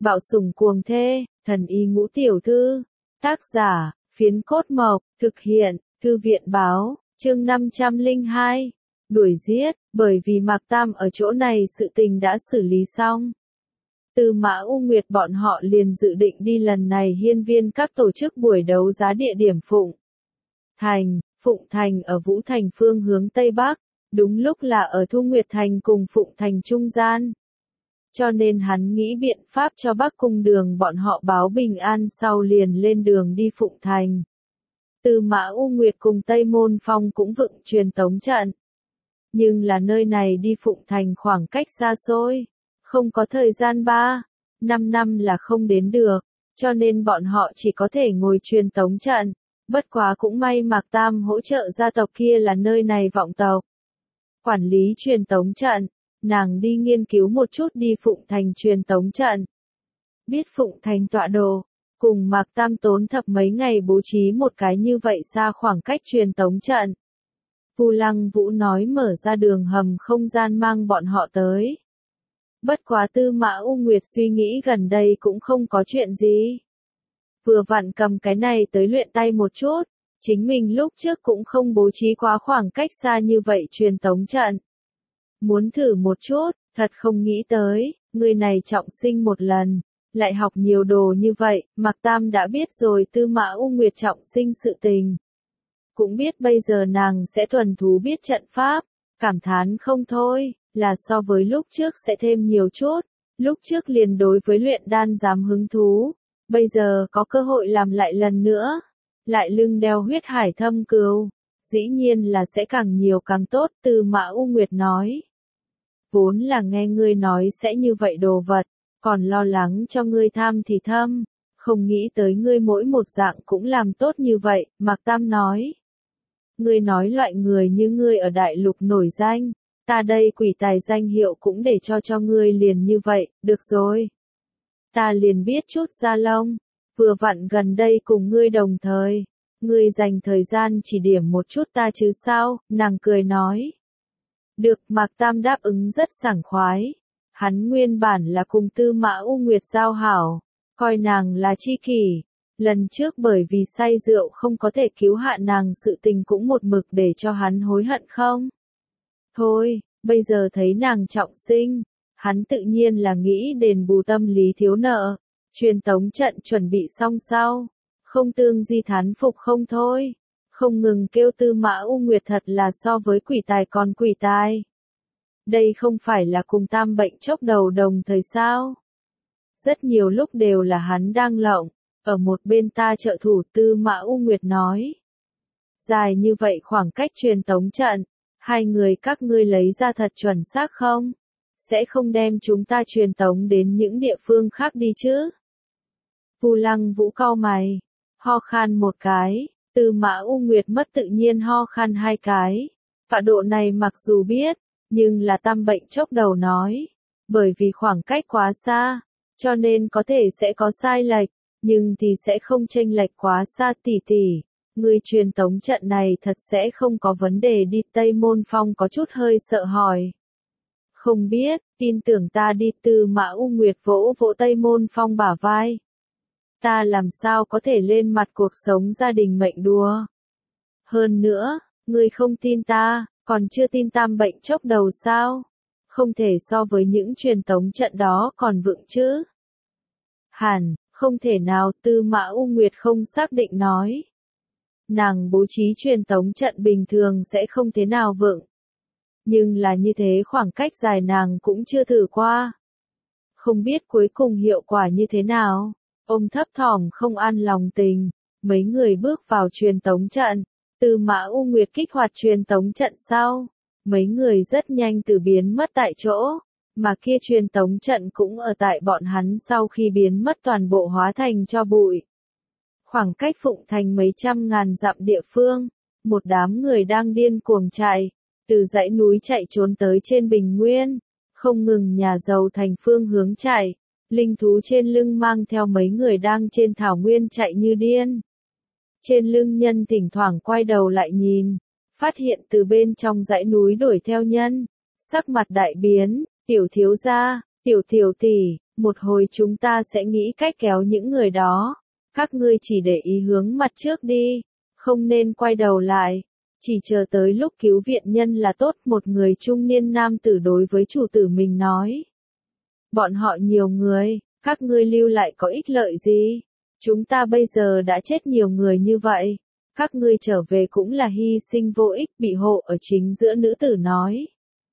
Bạo sủng cuồng thê, thần y ngũ tiểu thư. Tác giả, Phiến Cốt Mộc, thực hiện, Thư viện báo, chương 502. Đuổi giết, bởi vì Mạc Tam ở chỗ này sự tình đã xử lý xong. Từ Mã U Nguyệt bọn họ liền dự định đi lần này hiên viên các tổ chức buổi đấu giá địa điểm Phụng Thành ở Vũ Thành phương hướng Tây Bắc, đúng lúc là ở Thu Nguyệt Thành cùng Phụng Thành trung gian. Cho nên hắn nghĩ biện pháp cho Bắc Cung Đường bọn họ báo bình an sau liền lên đường đi Phụng Thành. Từ Mã U Nguyệt cùng Tây Môn Phong cũng vựng truyền tống trận. Nhưng là nơi này đi Phụng Thành khoảng cách xa xôi, không có thời gian 3-5 năm là không đến được, cho nên bọn họ chỉ có thể ngồi truyền tống trận. Bất quá cũng may Mạc Tam hỗ trợ gia tộc kia là nơi này vọng tộc. Quản lý truyền tống trận, nàng đi nghiên cứu một chút đi Phụng Thành truyền tống trận. Biết Phụng Thành tọa độ, cùng Mạc Tam tốn thập mấy ngày bố trí một cái như vậy xa khoảng cách truyền tống trận. Vu Lăng Vũ nói mở ra đường hầm không gian mang bọn họ tới. Bất quá Tư Mã U Nguyệt suy nghĩ gần đây cũng không có chuyện gì. Vừa vặn cầm cái này tới luyện tay một chút, chính mình lúc trước cũng không bố trí quá khoảng cách xa như vậy truyền tống trận. Muốn thử một chút, thật không nghĩ tới, người này trọng sinh một lần, lại học nhiều đồ như vậy, Mạc Tam đã biết rồi Tư Mã U Nguyệt trọng sinh sự tình. Cũng biết bây giờ nàng sẽ thuần thú biết trận pháp, cảm thán không thôi, là so với lúc trước sẽ thêm nhiều chút, lúc trước liền đối với luyện đan dám hứng thú, bây giờ có cơ hội làm lại lần nữa, lại lưng đeo huyết hải thâm cừu, dĩ nhiên là sẽ càng nhiều càng tốt, Tư Mã U Nguyệt nói. Vốn là nghe ngươi nói sẽ như vậy đồ vật, còn lo lắng cho ngươi tham thì thâm, không nghĩ tới ngươi mỗi một dạng cũng làm tốt như vậy, Mạc Tam nói. Ngươi nói loại người như ngươi ở đại lục nổi danh, ta đây quỷ tài danh hiệu cũng để cho ngươi liền như vậy, được rồi. Ta liền biết chút da lông, vừa vặn gần đây cùng ngươi đồng thời, ngươi dành thời gian chỉ điểm một chút ta chứ sao, nàng cười nói. Được, Mạc Tam đáp ứng rất sảng khoái. Hắn nguyên bản là cùng Tư Mã U Nguyệt giao hảo, coi nàng là tri kỷ. Lần trước bởi vì say rượu không có thể cứu hạ nàng sự tình cũng một mực để cho hắn hối hận không? Thôi, bây giờ thấy nàng trọng sinh, hắn tự nhiên là nghĩ đền bù tâm lý thiếu nợ. Truyền tống trận chuẩn bị xong sau, không tương di thán phục không thôi. Không ngừng kêu Tư Mã U Nguyệt thật là so với quỷ tài còn quỷ tài. Đây không phải là cùng tam bệnh chốc đầu đồng thời sao? Rất nhiều lúc đều là hắn đang lộng, ở một bên ta trợ thủ Tư Mã U Nguyệt nói. Dài như vậy khoảng cách truyền tống trận, hai người các ngươi lấy ra thật chuẩn xác không? Sẽ không đem chúng ta truyền tống đến những địa phương khác đi chứ? Vu Lăng Vũ cau mày, ho khan một cái. Tư Mã U Nguyệt mất tự nhiên ho khan hai cái. Tọa độ này mặc dù biết, nhưng là tam bệnh chốc đầu nói. Bởi vì khoảng cách quá xa, cho nên có thể sẽ có sai lệch, nhưng thì sẽ không chênh lệch quá xa tỷ tỷ. Người truyền tống trận này thật sẽ không có vấn đề đi. Tây Môn Phong có chút hơi sợ hỏi. Không biết, tin tưởng ta đi. Tư Mã U Nguyệt vỗ vỗ Tây Môn Phong bả vai. Ta làm sao có thể lên mặt cuộc sống gia đình mệnh đùa. Hơn nữa, ngươi không tin ta, còn chưa tin tam bệnh chốc đầu sao? Không thể so với những truyền tống trận đó còn vững chứ? Hẳn, không thể nào. Tư Mã U Nguyệt không xác định nói. Nàng bố trí truyền tống trận bình thường sẽ không thế nào vững. Nhưng là như thế khoảng cách dài nàng cũng chưa thử qua. Không biết cuối cùng hiệu quả như thế nào. Ông thấp thỏm không an lòng tình, mấy người bước vào truyền tống trận, Tư Mã U Nguyệt kích hoạt truyền tống trận sau, mấy người rất nhanh từ biến mất tại chỗ, mà kia truyền tống trận cũng ở tại bọn hắn sau khi biến mất toàn bộ hóa thành cho bụi. Khoảng cách Phụng Thành mấy trăm ngàn dặm địa phương, một đám người đang điên cuồng chạy, từ dãy núi chạy trốn tới trên bình nguyên, không ngừng nhà giàu thành phương hướng chạy. Linh thú trên lưng mang theo mấy người đang trên thảo nguyên chạy như điên. Trên lưng nhân thỉnh thoảng quay đầu lại nhìn, phát hiện từ bên trong dãy núi đuổi theo nhân, sắc mặt đại biến, tiểu thiếu gia, tiểu tỷ, Một hồi chúng ta sẽ nghĩ cách kéo những người đó. Các ngươi chỉ để ý hướng mặt trước đi, không nên quay đầu lại. Chỉ chờ tới lúc cứu viện nhân là tốt, một người trung niên nam tử đối với chủ tử mình nói. Bọn họ nhiều người, các ngươi lưu lại có ích lợi gì? Chúng ta bây giờ đã chết nhiều người như vậy. Các ngươi trở về cũng là hy sinh vô ích, bị hộ ở chính giữa. Nữ tử nói.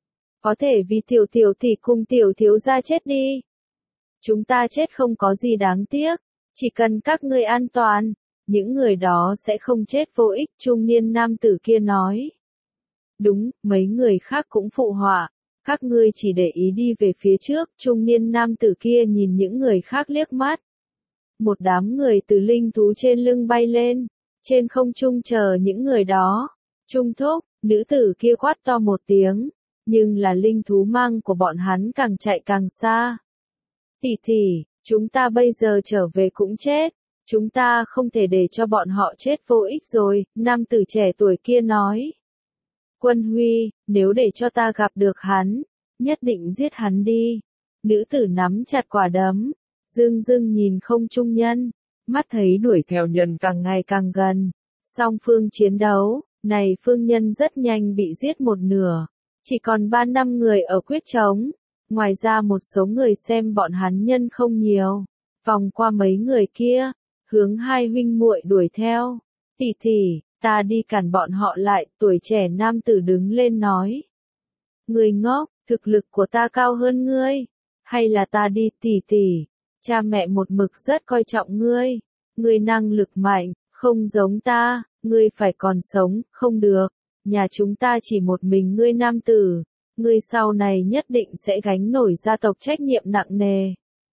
Có thể vì tiểu tiểu tỷ cùng tiểu thiếu gia chết đi. Chúng ta chết không có gì đáng tiếc. Chỉ cần các ngươi an toàn, những người đó sẽ không chết vô ích. Trung niên nam tử kia nói. Đúng, mấy người khác cũng phụ họa. Các ngươi chỉ để ý đi về phía trước. Trung niên nam tử kia nhìn những người khác liếc mắt. Một đám người từ linh thú trên lưng bay lên. Trên không trung chờ những người đó. Trung thúc, nữ tử kia quát to một tiếng. Nhưng là linh thú mang của bọn hắn càng chạy càng xa. Tỷ tỷ, chúng ta bây giờ trở về cũng chết. Chúng ta không thể để cho bọn họ chết vô ích rồi. Nam tử trẻ tuổi kia nói. Quân Huy, nếu để cho ta gặp được hắn, nhất định giết hắn đi. Nữ tử nắm chặt quả đấm. Dương dương nhìn không trung nhân. Mắt thấy đuổi theo nhân càng ngày càng gần. Song phương chiến đấu, này phương nhân rất nhanh bị giết một nửa. Chỉ còn 3-5 người ở quyết trống. Ngoài ra một số người xem bọn hắn nhân không nhiều. Vòng qua mấy người kia, hướng hai huynh muội đuổi theo. Tỷ tỷ, ta đi cản bọn họ lại. Tuổi trẻ nam tử đứng lên nói. Người ngốc, thực lực của ta cao hơn ngươi. Hay là ta đi tỷ tỷ. Cha mẹ một mực rất coi trọng ngươi. Ngươi năng lực mạnh, không giống ta. Ngươi phải còn sống, không được. Nhà chúng ta chỉ một mình ngươi nam tử. Ngươi sau này nhất định sẽ gánh nổi gia tộc trách nhiệm nặng nề.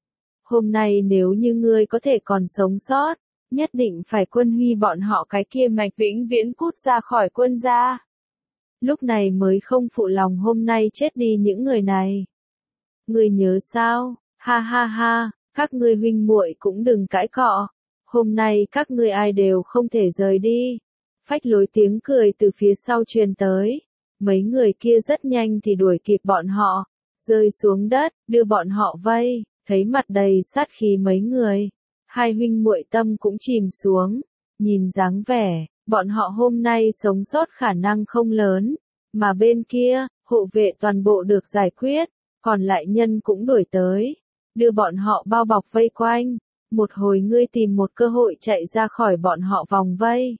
Hôm nay nếu như ngươi có thể còn sống sót, nhất định phải Quân Huy bọn họ cái kia mạch vĩnh viễn cút ra khỏi quân gia. Lúc này mới không phụ lòng hôm nay chết đi những người này. Ngươi nhớ sao? Ha ha ha, các ngươi huynh muội cũng đừng cãi cọ. Hôm nay các ngươi ai đều không thể rời đi. Phách lối tiếng cười từ phía sau truyền tới. Mấy người kia rất nhanh thì đuổi kịp bọn họ. Rơi xuống đất, đưa bọn họ vây. Thấy mặt đầy sát khí mấy người. Hai huynh muội tâm cũng chìm xuống. Nhìn dáng vẻ, bọn họ hôm nay sống sót khả năng không lớn. Mà bên kia, hộ vệ toàn bộ được giải quyết. Còn lại nhân cũng đuổi tới. Đưa bọn họ bao bọc vây quanh. Một hồi ngươi tìm một cơ hội chạy ra khỏi bọn họ vòng vây.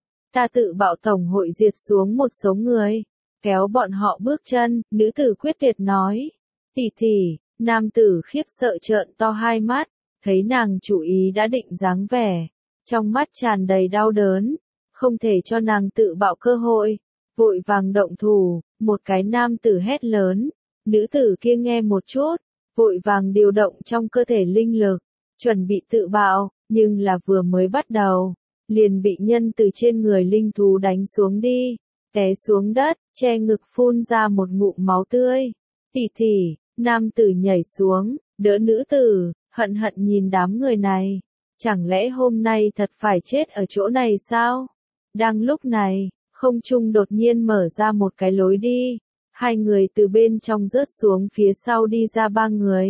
Ta tự bạo tổng hội diệt xuống một số người. Kéo bọn họ bước chân, nữ tử quyết tuyệt nói. Tỷ tỷ, nam tử khiếp sợ trợn to hai mắt. Thấy nàng chủ ý đã định dáng vẻ. Trong mắt tràn đầy đau đớn. Không thể cho nàng tự bạo cơ hội. Vội vàng động thủ, một cái nam tử hét lớn. Nữ tử kia nghe một chút. Vội vàng điều động trong cơ thể linh lực. Chuẩn bị tự bạo, nhưng là vừa mới bắt đầu. Liền bị nhân từ trên người linh thú đánh xuống đi. Té xuống đất, che ngực phun ra một ngụm máu tươi. Tỷ tỷ, nam tử nhảy xuống, đỡ nữ tử, hận hận nhìn đám người này. Chẳng lẽ hôm nay thật phải chết ở chỗ này sao? Đang lúc này, không trung đột nhiên mở ra một cái lối đi. Hai người từ bên trong rớt xuống phía sau đi ra ba người.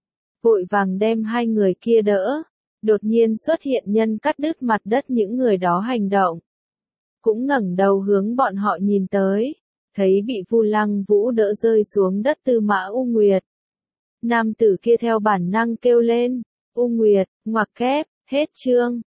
Vội vàng đem hai người kia đỡ. Đột nhiên xuất hiện nhân cắt đứt mặt đất những người đó hành động. Cũng ngẩng đầu hướng bọn họ nhìn tới. Thấy bị Vu Lăng Vũ đỡ rơi xuống đất Tư Mã U Nguyệt. Nam tử kia theo bản năng kêu lên. U Nguyệt, ngoặc kép, hết chương.